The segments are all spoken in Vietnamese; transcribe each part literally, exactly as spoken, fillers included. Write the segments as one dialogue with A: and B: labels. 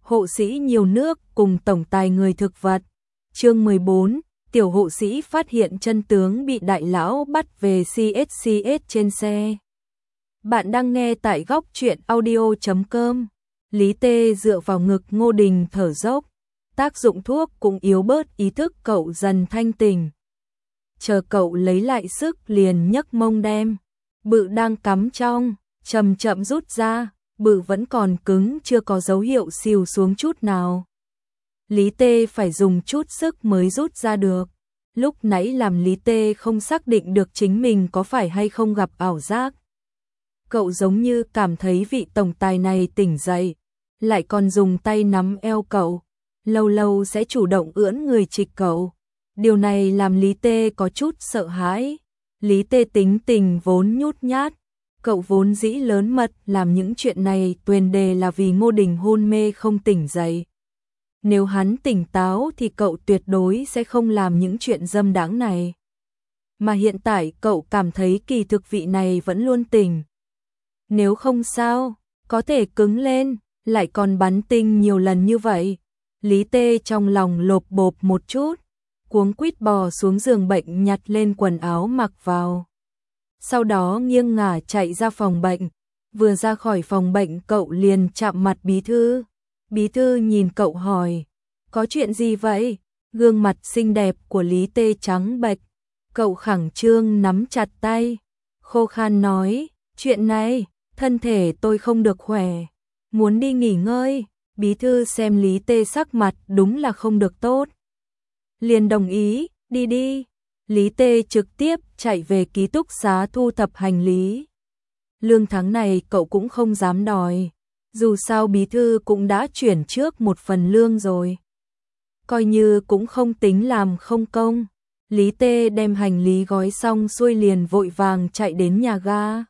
A: hộ sĩ nhiều nước cùng tổng tài người thực vật. Chương mười bốn, tiểu hộ sĩ phát hiện chân tướng bị đại lão bắt về xê ét xê ét trên xe. Bạn đang nghe tại góc truyện audio chấm com. Lý Tê dựa vào ngực Ngô Đình thở dốc, tác dụng thuốc cũng yếu bớt, ý thức cậu dần thanh tỉnh. Chờ cậu lấy lại sức liền nhấc mông đem bự đang cắm trong, chậm chậm rút ra, bự vẫn còn cứng, chưa có dấu hiệu xìu xuống chút nào. Lý Tê phải dùng chút sức mới rút ra được. Lúc nãy làm Lý Tê không xác định được chính mình có phải hay không gặp ảo giác. Cậu giống như cảm thấy vị tổng tài này tỉnh dậy, lại còn dùng tay nắm eo cậu, lâu lâu sẽ chủ động ưỡn người chịch cậu. Điều này làm Lý Tê có chút sợ hãi. Lý Tê tính tình vốn nhút nhát, cậu vốn dĩ lớn mật làm những chuyện này tuyền đề là vì Ngô Đình hôn mê không tỉnh dậy. Nếu hắn tỉnh táo thì cậu tuyệt đối sẽ không làm những chuyện dâm đãng này. Mà hiện tại cậu cảm thấy kỳ thực vị này vẫn luôn tỉnh. Nếu không sao, có thể cứng lên, lại còn bắn tinh nhiều lần như vậy. Lý Tê trong lòng lộp bộp một chút, cuống quýt bò xuống giường bệnh nhặt lên quần áo mặc vào. Sau đó nghiêng ngả chạy ra phòng bệnh. Vừa ra khỏi phòng bệnh cậu liền chạm mặt bí thư. Bí thư nhìn cậu hỏi, có chuyện gì vậy? Gương mặt xinh đẹp của Lý Tê trắng bệch. Cậu khẳng trương nắm chặt tay, khô khan nói, chuyện này, thân thể tôi không được khỏe, muốn đi nghỉ ngơi. Bí thư xem Lý Tê sắc mặt đúng là không được tốt, liền đồng ý, đi đi. Lý Tê trực tiếp chạy về ký túc xá thu thập hành lý. Lương tháng này cậu cũng không dám đòi, dù sao bí thư cũng đã chuyển trước một phần lương rồi, coi như cũng không tính làm không công. Lý Tê đem hành lý gói xong xuôi liền vội vàng chạy đến nhà ga.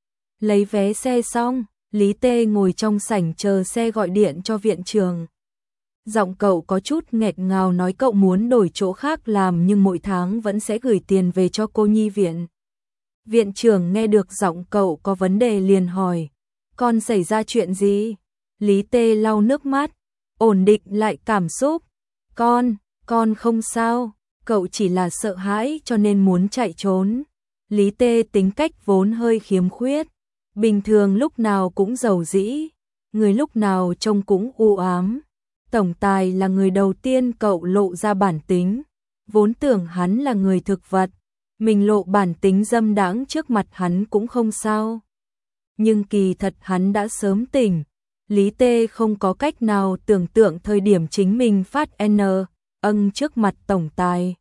A: Lấy vé xe xong, Lý Tê ngồi trong sảnh chờ xe gọi điện cho viện trưởng. Giọng cậu có chút nghẹt ngào nói cậu muốn đổi chỗ khác làm nhưng mỗi tháng vẫn sẽ gửi tiền về cho cô nhi viện. Viện trưởng nghe được giọng cậu có vấn đề liền hỏi, con xảy ra chuyện gì? Lý Tê lau nước mắt, ổn định lại cảm xúc. Con, con không sao, cậu chỉ là sợ hãi cho nên muốn chạy trốn. Lý Tê tính cách vốn hơi khiếm khuyết, bình thường lúc nào cũng giàu dĩ, người lúc nào trông cũng u ám. Tổng tài là người đầu tiên cậu lộ ra bản tính, vốn tưởng hắn là người thực vật, mình lộ bản tính dâm đãng trước mặt hắn cũng không sao. Nhưng kỳ thật hắn đã sớm tỉnh. Lý Tê không có cách nào tưởng tượng thời điểm chính mình phát n âng trước mặt tổng tài,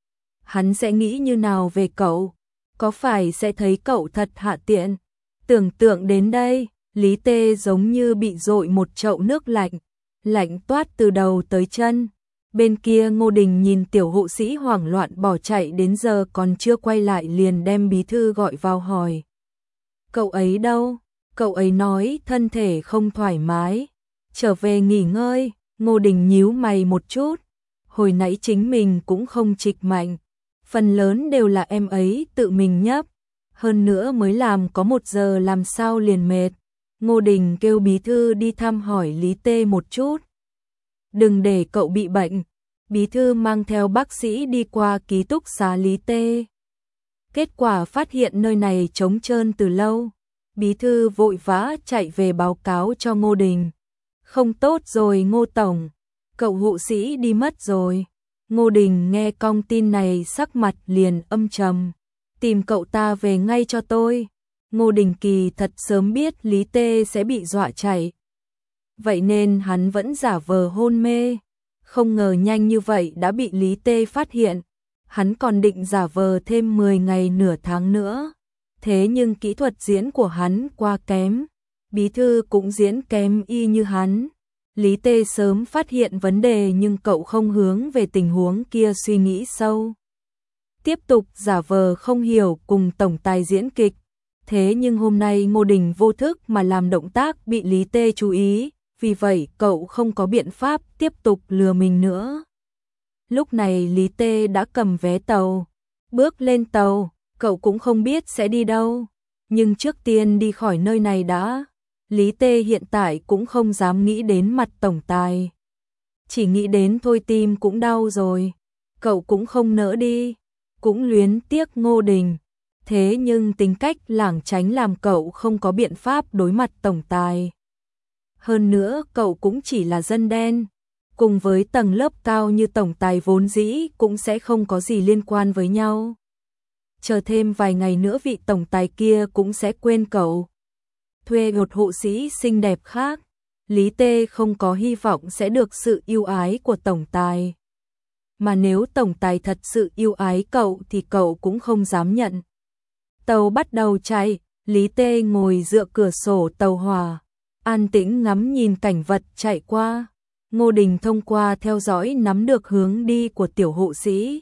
A: hắn sẽ nghĩ như nào về cậu, có phải sẽ thấy cậu thật hạ tiện. Tưởng tượng đến đây, Lý Tê giống như bị dội một chậu nước lạnh, lạnh toát từ đầu tới chân. Bên kia Ngô Đình nhìn tiểu hộ sĩ hoảng loạn bỏ chạy đến giờ còn chưa quay lại liền đem bí thư gọi vào hỏi, cậu ấy đâu? Cậu ấy nói thân thể không thoải mái, trở về nghỉ ngơi. Ngô Đình nhíu mày một chút, hồi nãy chính mình cũng không trịch mạnh, phần lớn đều là em ấy tự mình nhấp, hơn nữa mới làm có một giờ làm sao liền mệt. Ngô Đình kêu bí thư đi thăm hỏi Lý Tê một chút, đừng để cậu bị bệnh. Bí thư mang theo bác sĩ đi qua ký túc xá Lý Tê. Kết quả phát hiện nơi này trống trơn từ lâu. Bí thư vội vã chạy về báo cáo cho Ngô Đình. Không tốt rồi Ngô Tổng, cậu hộ sĩ đi mất rồi. Ngô Đình nghe cong tin này sắc mặt liền âm trầm, tìm cậu ta về ngay cho tôi. Ngô Đình kỳ thật sớm biết Lý Tê sẽ bị dọa chạy, vậy nên hắn vẫn giả vờ hôn mê. Không ngờ nhanh như vậy đã bị Lý Tê phát hiện. Hắn còn định giả vờ thêm mười ngày nửa tháng nữa. Thế nhưng kỹ thuật diễn của hắn quá kém, bí thư cũng diễn kém y như hắn. Lý Tê sớm phát hiện vấn đề nhưng cậu không hướng về tình huống kia suy nghĩ sâu, tiếp tục giả vờ không hiểu cùng tổng tài diễn kịch. Thế nhưng hôm nay Ngô Đình vô thức mà làm động tác bị Lý Tê chú ý, vì vậy cậu không có biện pháp tiếp tục lừa mình nữa. Lúc này Lý Tê đã cầm vé tàu, bước lên tàu, cậu cũng không biết sẽ đi đâu, nhưng trước tiên đi khỏi nơi này đã. Lý Tê hiện tại cũng không dám nghĩ đến mặt tổng tài. Chỉ nghĩ đến thôi tim cũng đau rồi. Cậu cũng không nỡ đi, cũng luyến tiếc Ngô Đình. Thế nhưng tính cách lảng tránh làm cậu không có biện pháp đối mặt tổng tài. Hơn nữa cậu cũng chỉ là dân đen, cùng với tầng lớp cao như tổng tài vốn dĩ cũng sẽ không có gì liên quan với nhau. Chờ thêm vài ngày nữa vị tổng tài kia cũng sẽ quên cậu. Thuê một hộ sĩ xinh đẹp khác, Lý Tê không có hy vọng sẽ được sự yêu ái của tổng tài. Mà nếu tổng tài thật sự yêu ái cậu thì cậu cũng không dám nhận. Tàu bắt đầu chạy, Lý Tê ngồi dựa cửa sổ tàu hỏa, an tĩnh ngắm nhìn cảnh vật chạy qua. Ngô Đình thông qua theo dõi nắm được hướng đi của tiểu hộ sĩ.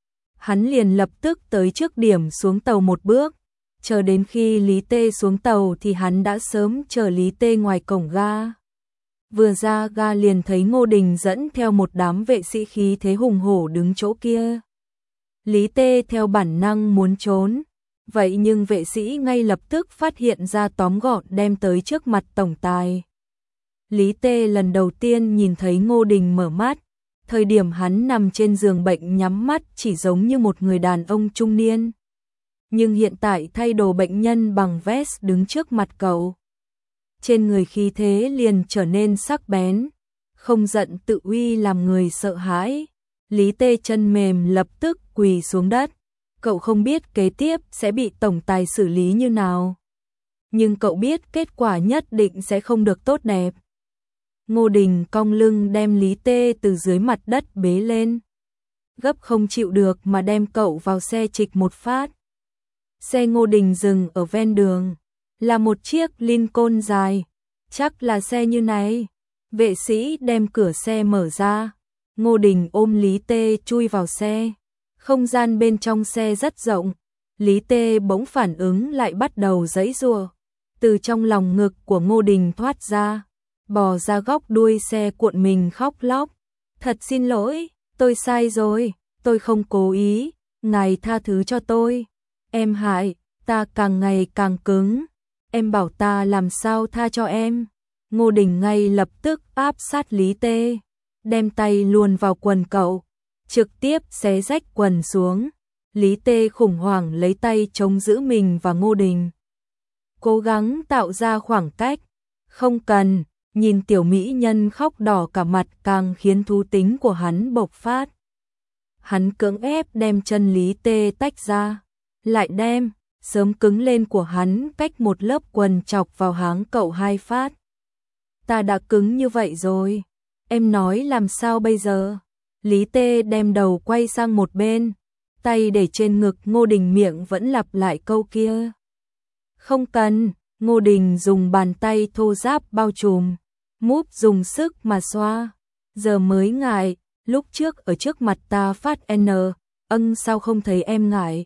A: Hắn liền lập tức tới trước điểm xuống tàu một bước. Chờ đến khi Lý Tê xuống tàu thì hắn đã sớm chờ Lý Tê ngoài cổng ga. Vừa ra ga liền thấy Ngô Đình dẫn theo một đám vệ sĩ khí thế hùng hổ đứng chỗ kia. Lý Tê theo bản năng muốn trốn, vậy nhưng vệ sĩ ngay lập tức phát hiện ra tóm gọn đem tới trước mặt tổng tài. Lý Tê lần đầu tiên nhìn thấy Ngô Đình mở mắt, thời điểm hắn nằm trên giường bệnh nhắm mắt chỉ giống như một người đàn ông trung niên. Nhưng hiện tại thay đồ bệnh nhân bằng vest đứng trước mặt cậu. Trên người khí thế liền trở nên sắc bén, không giận tự uy làm người sợ hãi. Lý Tê chân mềm lập tức quỳ xuống đất. Cậu không biết kế tiếp sẽ bị tổng tài xử lý như nào. Nhưng cậu biết kết quả nhất định sẽ không được tốt đẹp. Ngô Đình cong lưng đem Lý Tê từ dưới mặt đất bế lên. Gấp không chịu được mà đem cậu vào xe trịch một phát. Xe Ngô Đình dừng ở ven đường, là một chiếc Lincoln dài, chắc là xe như này. Vệ sĩ đem cửa xe mở ra, Ngô Đình ôm Lý Tê chui vào xe. Không gian bên trong xe rất rộng, Lý Tê bỗng phản ứng lại bắt đầu giãy giụa, từ trong lòng ngực của Ngô Đình thoát ra, bò ra góc đuôi xe cuộn mình khóc lóc. Thật xin lỗi, tôi sai rồi, tôi không cố ý, ngài tha thứ cho tôi. Em hại, ta càng ngày càng cứng, em bảo ta làm sao tha cho em. Ngô Đình ngay lập tức áp sát Lý Tê, đem tay luồn vào quần cậu, trực tiếp xé rách quần xuống. Lý Tê khủng hoảng lấy tay chống giữ mình và Ngô Đình, cố gắng tạo ra khoảng cách. Không cần, nhìn tiểu mỹ nhân khóc đỏ cả mặt càng khiến thú tính của hắn bộc phát. Hắn cưỡng ép đem chân Lý Tê tách ra, lại đem sớm cứng lên của hắn cách một lớp quần chọc vào háng cậu hai phát. Ta đã cứng như vậy rồi, em nói làm sao bây giờ? Lý Tê đem đầu quay sang một bên, tay để trên ngực Ngô Đình, miệng vẫn lặp lại câu kia. Không cần. Ngô Đình dùng bàn tay thô ráp bao trùm, múp dùng sức mà xoa. Giờ mới ngại, lúc trước ở trước mặt ta phát n, ân sao không thấy em ngại.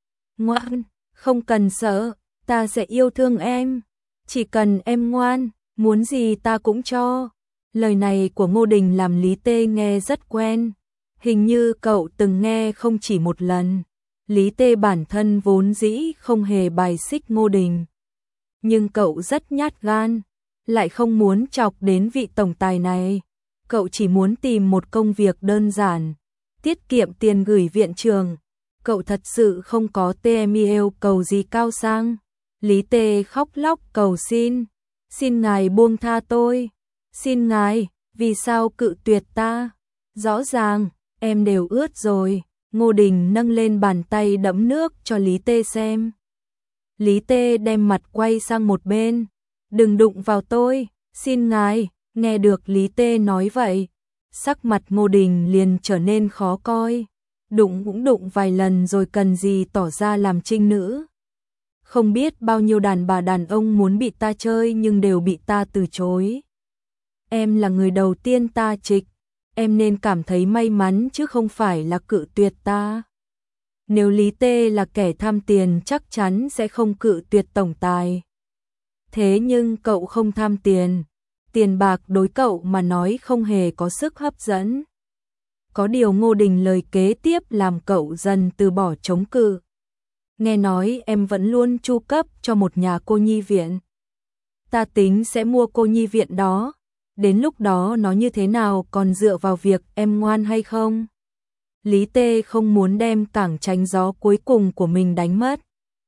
A: Ngoan, không cần sợ, ta sẽ yêu thương em. Chỉ cần em ngoan, muốn gì ta cũng cho. Lời này của Ngô Đình làm Lý Tê nghe rất quen. Hình như cậu từng nghe không chỉ một lần. Lý Tê bản thân vốn dĩ không hề bài xích Ngô Đình. Nhưng cậu rất nhát gan, lại không muốn chọc đến vị tổng tài này. Cậu chỉ muốn tìm một công việc đơn giản, tiết kiệm tiền gửi viện trường. Cậu thật sự không có tê yêu cầu gì cao sang. Lý Tê khóc lóc cầu xin. Xin ngài buông tha tôi. Xin ngài, vì sao cự tuyệt ta? Rõ ràng, em đều ướt rồi. Ngô Đình nâng lên bàn tay đẫm nước cho Lý Tê xem. Lý Tê đem mặt quay sang một bên. Đừng đụng vào tôi, xin ngài. Nghe được Lý Tê nói vậy, sắc mặt Ngô Đình liền trở nên khó coi. Đụng cũng đụng vài lần rồi cần gì tỏ ra làm trinh nữ. Không biết bao nhiêu đàn bà đàn ông muốn bị ta chơi nhưng đều bị ta từ chối. Em là người đầu tiên ta trịch, em nên cảm thấy may mắn chứ không phải là cự tuyệt ta. Nếu Lý Tê là kẻ tham tiền chắc chắn sẽ không cự tuyệt tổng tài. Thế nhưng cậu không tham tiền, tiền bạc đối cậu mà nói không hề có sức hấp dẫn. Có điều Ngô Đình lời kế tiếp làm cậu dần từ bỏ chống cự. Nghe nói em vẫn luôn chu cấp cho một nhà cô nhi viện. ta tính sẽ mua cô nhi viện đó, đến lúc đó nó như thế nào còn dựa vào việc em ngoan hay không. Lý Tê không muốn đem cảng tránh gió cuối cùng của mình đánh mất.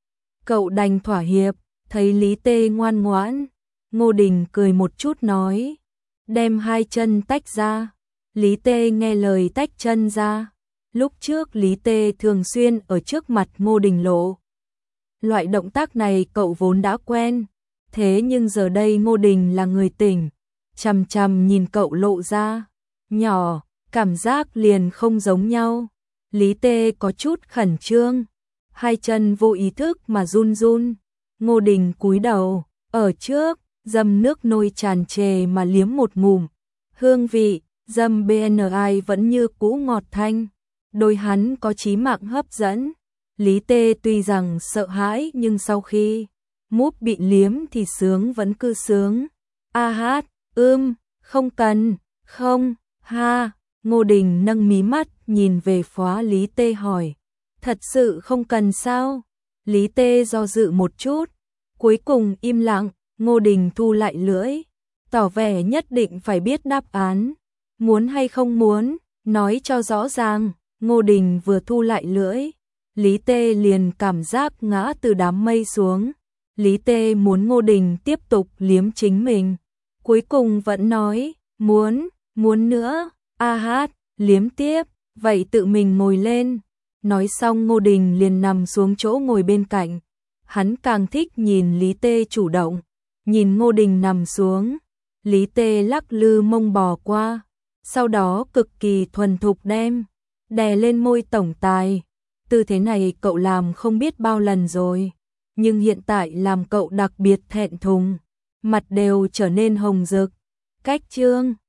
A: Cậu đành thỏa hiệp, thấy Lý Tê ngoan ngoãn, Ngô Đình cười một chút nói, đem hai chân tách ra. Lý Tê nghe lời tách chân ra. Lúc trước Lý Tê thường xuyên ở trước mặt Ngô Đình lộ. Loại động tác này cậu vốn đã quen, thế nhưng giờ đây Ngô Đình là người tỉnh, chằm chằm nhìn cậu lộ ra, nhỏ, cảm giác liền không giống nhau. Lý Tê có chút khẩn trương, hai chân vô ý thức mà run run. Ngô Đình cúi đầu, ở trước, dầm nước nôi tràn trề mà liếm một ngụm. Hương vị, dầm bê en i vẫn như cũ ngọt thanh, đôi hắn có chí mạng hấp dẫn. Lý Tê tuy rằng sợ hãi nhưng sau khi múp bị liếm thì sướng vẫn cứ sướng. A hát, ưm, không cần, không, ha. Ngô Đình nâng mí mắt nhìn về phóa Lý Tê hỏi, thật sự không cần sao? Lý Tê do dự một chút, cuối cùng im lặng. Ngô Đình thu lại lưỡi, tỏ vẻ nhất định phải biết đáp án. Muốn hay không muốn, nói cho rõ ràng. Ngô Đình vừa thu lại lưỡi, Lý Tê liền cảm giác ngã từ đám mây xuống. Lý Tê muốn Ngô Đình tiếp tục liếm chính mình, cuối cùng vẫn nói, muốn, muốn nữa. A hát, liếm tiếp, vậy tự mình ngồi lên. Nói xong Ngô Đình liền nằm xuống chỗ ngồi bên cạnh. Hắn càng thích nhìn Lý Tê chủ động. Nhìn Ngô Đình nằm xuống, Lý Tê lắc lư mông bò qua, sau đó cực kỳ thuần thục đem đè lên môi tổng tài. Tư thế này cậu làm không biết bao lần rồi, nhưng hiện tại làm cậu đặc biệt thẹn thùng, mặt đều trở nên hồng rực. Cách chương